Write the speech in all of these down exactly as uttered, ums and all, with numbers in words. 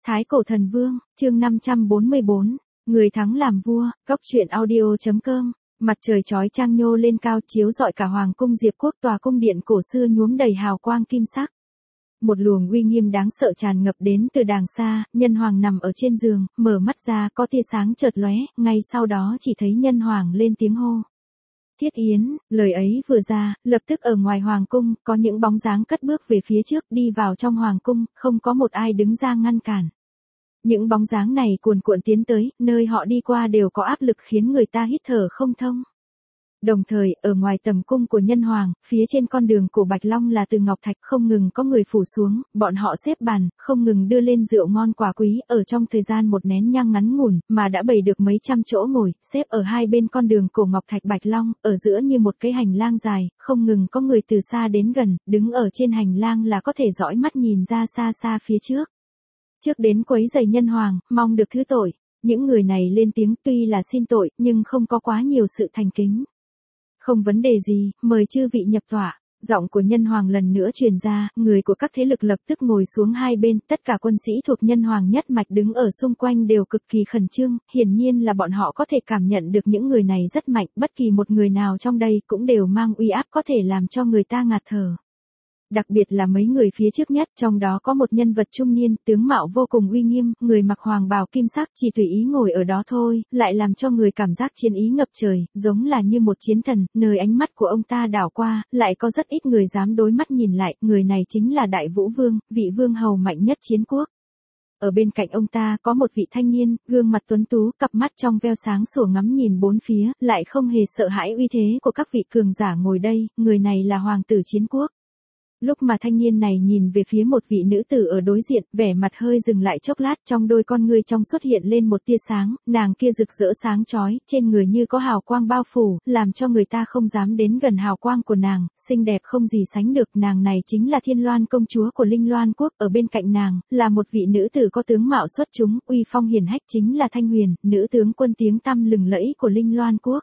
Thái Cổ Thần Vương, chương năm trăm bốn mươi bốn, người thắng làm vua, góc truyện audio.com. Mặt trời chói chang nhô lên cao chiếu rọi cả hoàng cung Diệp Quốc, tòa cung điện cổ xưa nhuốm đầy hào quang kim sắc. Một luồng uy nghiêm đáng sợ tràn ngập đến từ đàng xa, nhân hoàng nằm ở trên giường, mở mắt ra có tia sáng chợt lóe, ngay sau đó chỉ thấy nhân hoàng lên tiếng hô. Thiết Yến, lời ấy vừa ra, lập tức ở ngoài hoàng cung, có những bóng dáng cất bước về phía trước đi vào trong hoàng cung, không có một ai đứng ra ngăn cản. Những bóng dáng này cuồn cuộn tiến tới, nơi họ đi qua đều có áp lực khiến người ta hít thở không thông. Đồng thời, ở ngoài tầm cung của nhân hoàng, phía trên con đường của Bạch Long là từ ngọc thạch không ngừng có người phủ xuống, bọn họ xếp bàn, không ngừng đưa lên rượu ngon quả quý, ở trong thời gian một nén nhang ngắn ngủn, mà đã bày được mấy trăm chỗ ngồi, xếp ở hai bên con đường cổ ngọc thạch Bạch Long, ở giữa như một cái hành lang dài, không ngừng có người từ xa đến gần, đứng ở trên hành lang là có thể dõi mắt nhìn ra xa xa phía trước. Trước đến quấy rầy nhân hoàng, mong được thứ tội, những người này lên tiếng tuy là xin tội, nhưng không có quá nhiều sự thành kính. Không vấn đề gì, mời chư vị nhập tọa. Giọng của nhân hoàng lần nữa truyền ra, người của các thế lực lập tức ngồi xuống hai bên, tất cả quân sĩ thuộc nhân hoàng nhất mạch đứng ở xung quanh đều cực kỳ khẩn trương, hiển nhiên là bọn họ có thể cảm nhận được những người này rất mạnh, bất kỳ một người nào trong đây cũng đều mang uy áp có thể làm cho người ta ngạt thở. Đặc biệt là mấy người phía trước nhất, trong đó có một nhân vật trung niên, tướng mạo vô cùng uy nghiêm, người mặc hoàng bào kim sắc, chỉ tùy ý ngồi ở đó thôi, lại làm cho người cảm giác chiến ý ngập trời, giống là như một chiến thần, nơi ánh mắt của ông ta đảo qua, lại có rất ít người dám đối mắt nhìn lại, người này chính là Đại Vũ Vương, vị vương hầu mạnh nhất chiến quốc. Ở bên cạnh ông ta có một vị thanh niên, gương mặt tuấn tú, cặp mắt trong veo sáng sủa ngắm nhìn bốn phía, lại không hề sợ hãi uy thế của các vị cường giả ngồi đây, người này là hoàng tử chiến quốc. Lúc mà thanh niên này nhìn về phía một vị nữ tử ở đối diện, vẻ mặt hơi dừng lại chốc lát, trong đôi con ngươi trong xuất hiện lên một tia sáng, nàng kia rực rỡ sáng chói, trên người như có hào quang bao phủ, làm cho người ta không dám đến gần hào quang của nàng, xinh đẹp không gì sánh được, nàng này chính là Thiên Loan công chúa của Linh Loan quốc, ở bên cạnh nàng, là một vị nữ tử có tướng mạo xuất chúng, uy phong hiển hách chính là Thanh Huyền, nữ tướng quân tiếng tăm lừng lẫy của Linh Loan quốc.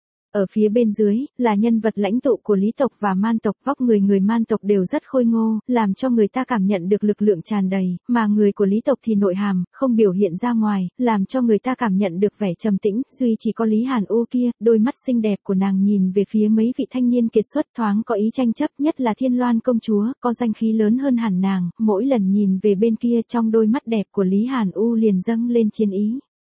Ở phía bên dưới, là nhân vật lãnh tụ của Lý tộc và Man tộc, vóc người người Man tộc đều rất khôi ngô, làm cho người ta cảm nhận được lực lượng tràn đầy, mà người của Lý tộc thì nội hàm, không biểu hiện ra ngoài, làm cho người ta cảm nhận được vẻ trầm tĩnh, duy chỉ có Lý Hàn U kia, đôi mắt xinh đẹp của nàng nhìn về phía mấy vị thanh niên kiệt xuất thoáng có ý tranh chấp, nhất là Thiên Loan công chúa, có danh khí lớn hơn hẳn nàng, mỗi lần nhìn về bên kia trong đôi mắt đẹp của Lý Hàn U liền dâng lên chiến ý.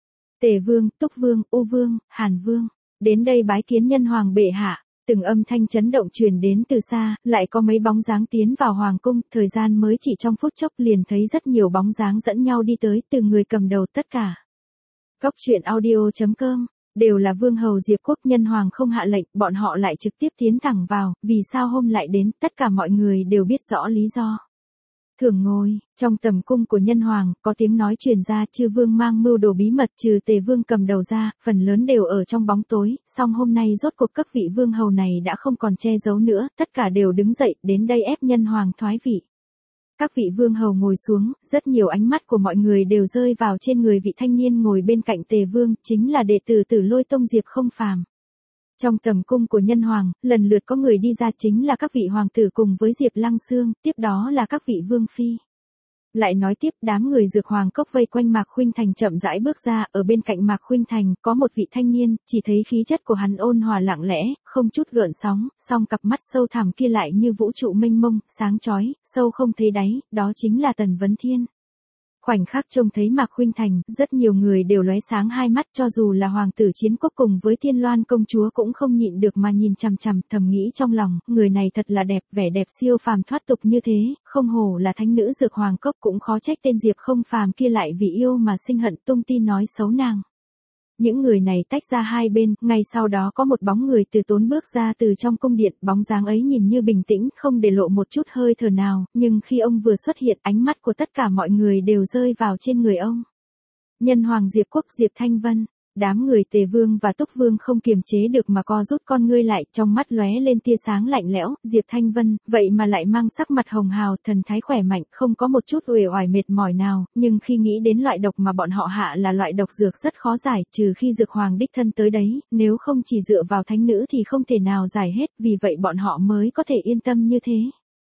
Tề Vương, Túc Vương, U Vương, Hàn Vương. Đến đây bái kiến nhân hoàng bệ hạ, từng âm thanh chấn động truyền đến từ xa, lại có mấy bóng dáng tiến vào hoàng cung, thời gian mới chỉ trong phút chốc liền thấy rất nhiều bóng dáng dẫn nhau đi tới, từ người cầm đầu tất cả. Góc truyện audio.com, đều là vương hầu Diệp Quốc, nhân hoàng không hạ lệnh, bọn họ lại trực tiếp tiến thẳng vào, vì sao hôm lại đến, tất cả mọi người đều biết rõ lý do. Thường ngồi, trong tầm cung của nhân hoàng, có tiếng nói truyền ra, chư vương mang mưu đồ bí mật, trừ Tề Vương cầm đầu ra, phần lớn đều ở trong bóng tối, song hôm nay rốt cuộc các vị vương hầu này đã không còn che giấu nữa, tất cả đều đứng dậy, đến đây ép nhân hoàng thoái vị. Các vị vương hầu ngồi xuống, rất nhiều ánh mắt của mọi người đều rơi vào trên người vị thanh niên ngồi bên cạnh Tề Vương, chính là đệ tử Tử Lôi Tông Diệp Không Phàm. Trong tầm cung của nhân hoàng, lần lượt có người đi ra chính là các vị hoàng tử cùng với Diệp Lăng Xương, tiếp đó là các vị vương phi. Lại nói tiếp, đám người dược hoàng cốc vây quanh Mạc Khuynh Thành chậm rãi bước ra, ở bên cạnh Mạc Khuynh Thành có một vị thanh niên, chỉ thấy khí chất của hắn ôn hòa lặng lẽ, không chút gợn sóng, song cặp mắt sâu thẳm kia lại như vũ trụ mênh mông, sáng chói, sâu không thấy đáy, đó chính là Tần Vấn Thiên. Khoảnh khắc trông thấy Mạc Khuynh Thành, rất nhiều người đều lóe sáng hai mắt, cho dù là hoàng tử chiến quốc cùng với Thiên Loan công chúa cũng không nhịn được mà nhìn chằm chằm, thầm nghĩ trong lòng, người này thật là đẹp, vẻ đẹp siêu phàm thoát tục như thế, không hổ là thánh nữ dược hoàng cốc, cũng khó trách tên Diệp Không Phàm kia lại vì yêu mà sinh hận, tung tin nói xấu nàng. Những người này tách ra hai bên, ngay sau đó có một bóng người từ tốn bước ra từ trong cung điện, bóng dáng ấy nhìn như bình tĩnh, không để lộ một chút hơi thở nào, nhưng khi ông vừa xuất hiện, ánh mắt của tất cả mọi người đều rơi vào trên người ông. Nhân hoàng Diệp Quốc Diệp Thanh Vân. Đám người Tề Vương và Túc Vương không kiềm chế được mà co rút con ngươi lại, trong mắt lóe lên tia sáng lạnh lẽo, Diệp Thanh Vân, vậy mà lại mang sắc mặt hồng hào, thần thái khỏe mạnh, không có một chút uể oải mệt mỏi nào, nhưng khi nghĩ đến loại độc mà bọn họ hạ là loại độc dược rất khó giải, trừ khi dược hoàng đích thân tới đấy, nếu không chỉ dựa vào thánh nữ thì không thể nào giải hết, vì vậy bọn họ mới có thể yên tâm như thế.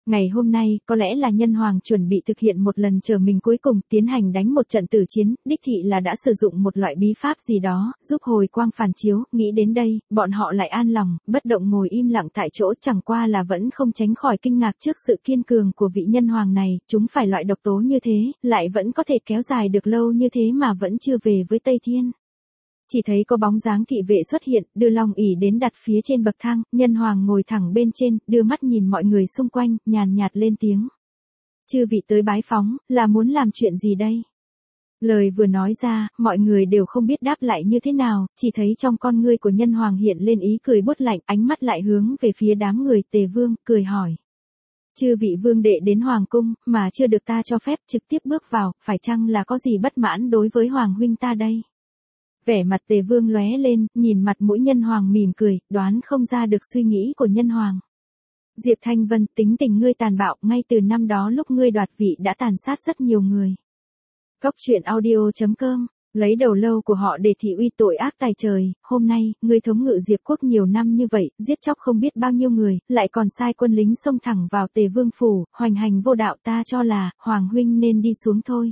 Ngày hôm nay, có lẽ là Nhân Hoàng chuẩn bị thực hiện một lần trở mình cuối cùng, tiến hành đánh một trận tử chiến, đích thị là đã sử dụng một loại bí pháp gì đó, giúp hồi quang phản chiếu, nghĩ đến đây, bọn họ lại an lòng, bất động ngồi im lặng tại chỗ, chẳng qua là vẫn không tránh khỏi kinh ngạc trước sự kiên cường của vị Nhân Hoàng này, chúng phải loại độc tố như thế, lại vẫn có thể kéo dài được lâu như thế mà vẫn chưa về với Tây Thiên. Chỉ thấy có bóng dáng thị vệ xuất hiện, đưa long ỷ đến đặt phía trên bậc thang, Nhân Hoàng ngồi thẳng bên trên, đưa mắt nhìn mọi người xung quanh, nhàn nhạt lên tiếng. Chư vị tới bái phóng, là muốn làm chuyện gì đây? Lời vừa nói ra, mọi người đều không biết đáp lại như thế nào, chỉ thấy trong con ngươi của Nhân Hoàng hiện lên ý cười buốt lạnh, ánh mắt lại hướng về phía đám người Tề Vương, cười hỏi. Chư vị vương đệ đến Hoàng cung, mà chưa được ta cho phép trực tiếp bước vào, phải chăng là có gì bất mãn đối với Hoàng huynh ta đây? Vẻ mặt Tề Vương lóe lên, nhìn mặt mũi Nhân Hoàng mỉm cười, đoán không ra được suy nghĩ của Nhân Hoàng. Diệp Thanh Vân, tính tình ngươi tàn bạo, ngay từ năm đó lúc ngươi đoạt vị đã tàn sát rất nhiều người. Cốc truyện audio chấm com, lấy đầu lâu của họ để thị uy tội ác tài trời, hôm nay, ngươi thống ngự Diệp quốc nhiều năm như vậy, giết chóc không biết bao nhiêu người, lại còn sai quân lính xông thẳng vào Tề Vương phủ, hoành hành vô đạo, ta cho là, Hoàng huynh nên đi xuống thôi.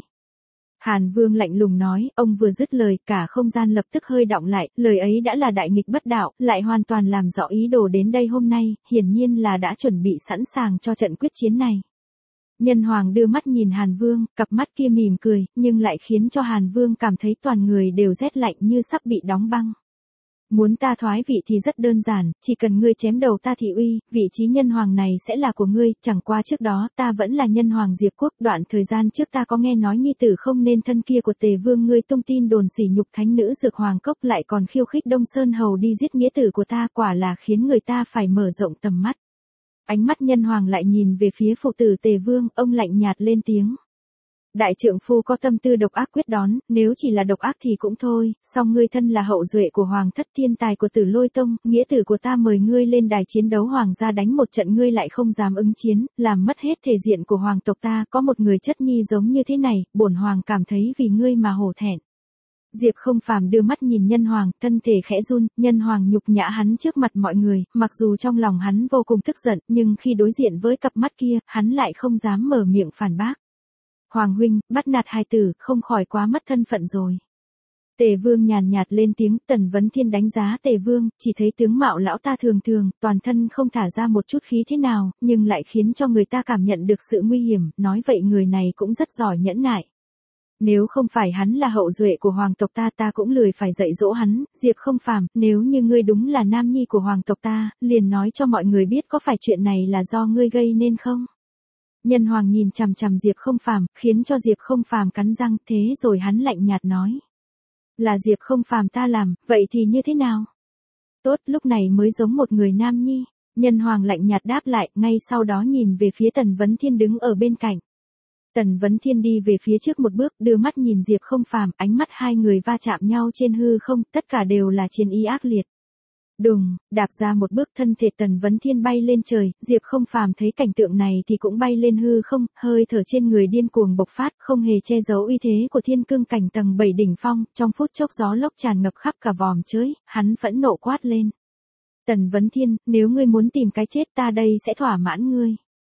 Hàn Vương lạnh lùng nói, ông vừa dứt lời, cả không gian lập tức hơi đọng lại, lời ấy đã là đại nghịch bất đạo, lại hoàn toàn làm rõ ý đồ đến đây hôm nay, hiển nhiên là đã chuẩn bị sẵn sàng cho trận quyết chiến này. Nhân Hoàng đưa mắt nhìn Hàn Vương, cặp mắt kia mỉm cười, nhưng lại khiến cho Hàn Vương cảm thấy toàn người đều rét lạnh như sắp bị đóng băng. Muốn ta thoái vị thì rất đơn giản, chỉ cần ngươi chém đầu ta thị uy, vị trí Nhân Hoàng này sẽ là của ngươi, chẳng qua trước đó ta vẫn là Nhân Hoàng Diệp quốc, đoạn thời gian trước ta có nghe nói nhi tử không nên thân kia của Tề Vương ngươi tung tin đồn sỉ nhục thánh nữ Dược Hoàng Cốc, lại còn khiêu khích Đông Sơn Hầu đi giết nghĩa tử của ta, quả là khiến người ta phải mở rộng tầm mắt. Ánh mắt Nhân Hoàng lại nhìn về phía phụ tử Tề Vương, ông lạnh nhạt lên tiếng. Đại trượng phu có tâm tư độc ác quyết đón, nếu chỉ là độc ác thì cũng thôi, song ngươi thân là hậu duệ của Hoàng thất thiên tài của Tử Lôi Tông, nghĩa tử của ta mời ngươi lên đài chiến đấu hoàng gia đánh một trận ngươi lại không dám ứng chiến, làm mất hết thể diện của hoàng tộc ta, có một người chất nhi giống như thế này, bổn hoàng cảm thấy vì ngươi mà hổ thẹn. Diệp Không Phàm đưa mắt nhìn Nhân Hoàng, thân thể khẽ run, Nhân Hoàng nhục nhã hắn trước mặt mọi người, mặc dù trong lòng hắn vô cùng tức giận, nhưng khi đối diện với cặp mắt kia, hắn lại không dám mở miệng phản bác. Hoàng huynh, bắt nạt hài tử, không khỏi quá mất thân phận rồi. Tề Vương nhàn nhạt lên tiếng, Tần Vấn Thiên đánh giá Tề Vương, chỉ thấy tướng mạo lão ta thường thường, toàn thân không thả ra một chút khí thế nào, nhưng lại khiến cho người ta cảm nhận được sự nguy hiểm, nói vậy người này cũng rất giỏi nhẫn nại. Nếu không phải hắn là hậu duệ của hoàng tộc ta, ta cũng lười phải dạy dỗ hắn. Diệp Không Phàm, nếu như ngươi đúng là nam nhi của hoàng tộc ta, liền nói cho mọi người biết có phải chuyện này là do ngươi gây nên không? Nhân Hoàng nhìn chằm chằm Diệp Không Phàm, khiến cho Diệp Không Phàm cắn răng, thế rồi hắn lạnh nhạt nói. Là Diệp Không Phàm ta làm, vậy thì như thế nào? Tốt, lúc này mới giống một người nam nhi. Nhân Hoàng lạnh nhạt đáp lại, ngay sau đó nhìn về phía Tần Vấn Thiên đứng ở bên cạnh. Tần Vấn Thiên đi về phía trước một bước, đưa mắt nhìn Diệp Không Phàm, ánh mắt hai người va chạm nhau trên hư không, tất cả đều là chiến ý ác liệt. Đùng, đạp ra một bước, thân thể Tần Vấn Thiên bay lên trời, Diệp Không Phàm thấy cảnh tượng này thì cũng bay lên hư không, hơi thở trên người điên cuồng bộc phát, không hề che giấu uy thế của thiên cương cảnh tầng bảy đỉnh phong, trong phút chốc gió lốc tràn ngập khắp cả vòm trời, hắn phẫn nộ quát lên. Tần Vấn Thiên, nếu ngươi muốn tìm cái chết ta đây sẽ thỏa mãn ngươi.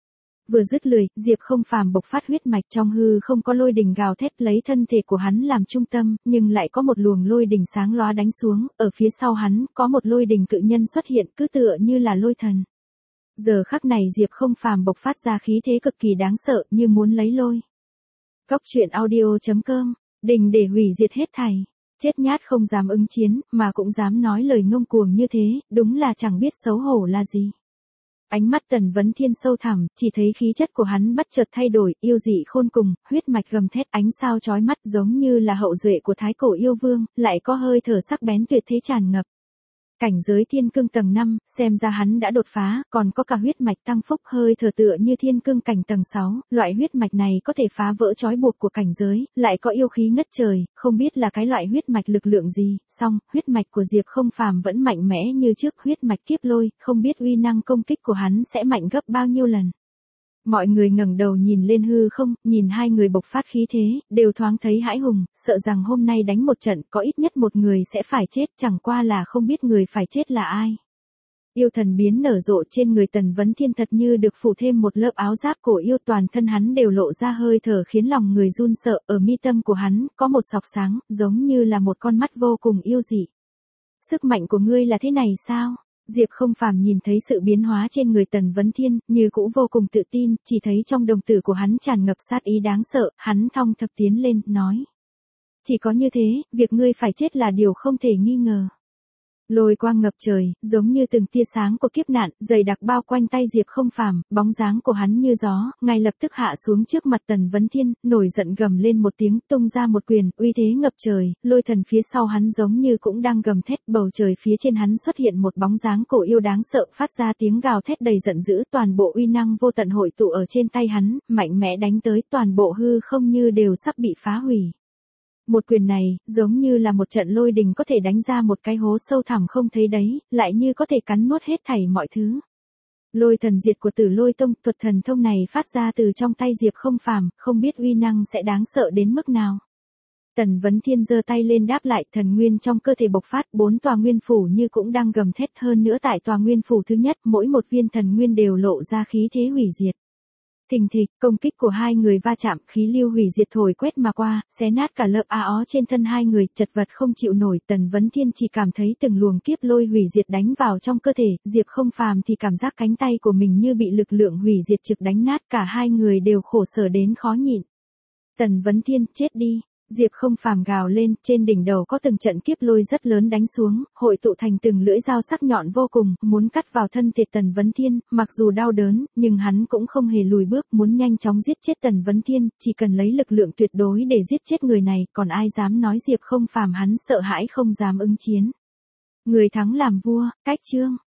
Vừa dứt lời, Diệp Không Phàm bộc phát huyết mạch, trong hư không có lôi đình gào thét, lấy thân thể của hắn làm trung tâm, nhưng lại có một luồng lôi đình sáng lóa đánh xuống, ở phía sau hắn, có một lôi đình cự nhân xuất hiện, cứ tựa như là lôi thần. Giờ khắc này Diệp Không Phàm bộc phát ra khí thế cực kỳ đáng sợ, như muốn lấy lôi. Cốc truyện audio chấm com, đình để hủy diệt hết thảy. Chết nhát không dám ứng chiến, mà cũng dám nói lời ngông cuồng như thế, đúng là chẳng biết xấu hổ là gì. Ánh mắt Tần Vấn Thiên sâu thẳm, chỉ thấy khí chất của hắn bất chợt thay đổi, yêu dị khôn cùng, huyết mạch gầm thét, ánh sao chói mắt giống như là hậu duệ của thái cổ yêu vương, lại có hơi thở sắc bén tuyệt thế tràn ngập. Cảnh giới thiên cương tầng năm, xem ra hắn đã đột phá, còn có cả huyết mạch tăng phúc, hơi thở tựa như thiên cương cảnh tầng sáu, loại huyết mạch này có thể phá vỡ trói buộc của cảnh giới, lại có yêu khí ngất trời, không biết là cái loại huyết mạch lực lượng gì, song, huyết mạch của Diệp Không Phàm vẫn mạnh mẽ như trước, huyết mạch kiếp lôi, không biết uy năng công kích của hắn sẽ mạnh gấp bao nhiêu lần. Mọi người ngẩng đầu nhìn lên hư không, nhìn hai người bộc phát khí thế, đều thoáng thấy hãi hùng, sợ rằng hôm nay đánh một trận có ít nhất một người sẽ phải chết, chẳng qua là không biết người phải chết là ai. Yêu thần biến nở rộ trên người Tần Vấn Thiên thật như được phủ thêm một lớp áo giáp cổ yêu, toàn thân hắn đều lộ ra hơi thở khiến lòng người run sợ, ở mi tâm của hắn có một sọc sáng, giống như là một con mắt vô cùng yêu dị. Sức mạnh của ngươi là thế này sao? Diệp Không Phàm nhìn thấy sự biến hóa trên người Tần Vấn Thiên, như cũ vô cùng tự tin, chỉ thấy trong đồng tử của hắn tràn ngập sát ý đáng sợ, hắn thong thập tiến lên, nói. Chỉ có như thế, việc ngươi phải chết là điều không thể nghi ngờ. Lôi quang ngập trời, giống như từng tia sáng của kiếp nạn, dày đặc bao quanh tay Diệp Không Phàm, bóng dáng của hắn như gió, ngay lập tức hạ xuống trước mặt Tần Vấn Thiên, nổi giận gầm lên một tiếng, tung ra một quyền, uy thế ngập trời, lôi thần phía sau hắn giống như cũng đang gầm thét, bầu trời phía trên hắn xuất hiện một bóng dáng cổ yêu đáng sợ, phát ra tiếng gào thét đầy giận dữ, toàn bộ uy năng vô tận hội tụ ở trên tay hắn, mạnh mẽ đánh tới, toàn bộ hư không như đều sắp bị phá hủy. Một quyền này, giống như là một trận lôi đình có thể đánh ra một cái hố sâu thẳm không thấy đấy, lại như có thể cắn nuốt hết thảy mọi thứ. Lôi thần diệt của Tử Lôi Tông, thuật thần thông này phát ra từ trong tay Diệp Không Phàm, không biết uy năng sẽ đáng sợ đến mức nào. Tần Vấn Thiên giơ tay lên đáp lại, thần nguyên trong cơ thể bộc phát, bốn tòa nguyên phủ như cũng đang gầm thét, hơn nữa tại tòa nguyên phủ thứ nhất, mỗi một viên thần nguyên đều lộ ra khí thế hủy diệt. Thình thịch, công kích của hai người va chạm, khí lưu hủy diệt thổi quét mà qua, xé nát cả lớp a ó trên thân hai người, chật vật không chịu nổi. Tần Vấn Thiên chỉ cảm thấy từng luồng kiếp lôi hủy diệt đánh vào trong cơ thể, Diệp Không Phàm thì cảm giác cánh tay của mình như bị lực lượng hủy diệt trực đánh nát, cả hai người đều khổ sở đến khó nhịn. Tần Vấn Thiên, chết đi. Diệp Không Phàm gào lên, trên đỉnh đầu có từng trận kiếp lôi rất lớn đánh xuống, hội tụ thành từng lưỡi dao sắc nhọn vô cùng, muốn cắt vào thân thể Tần Vấn Thiên, mặc dù đau đớn, nhưng hắn cũng không hề lùi bước, muốn nhanh chóng giết chết Tần Vấn Thiên, chỉ cần lấy lực lượng tuyệt đối để giết chết người này, còn ai dám nói Diệp Không Phàm hắn sợ hãi không dám ứng chiến. Người thắng làm vua, cách chương.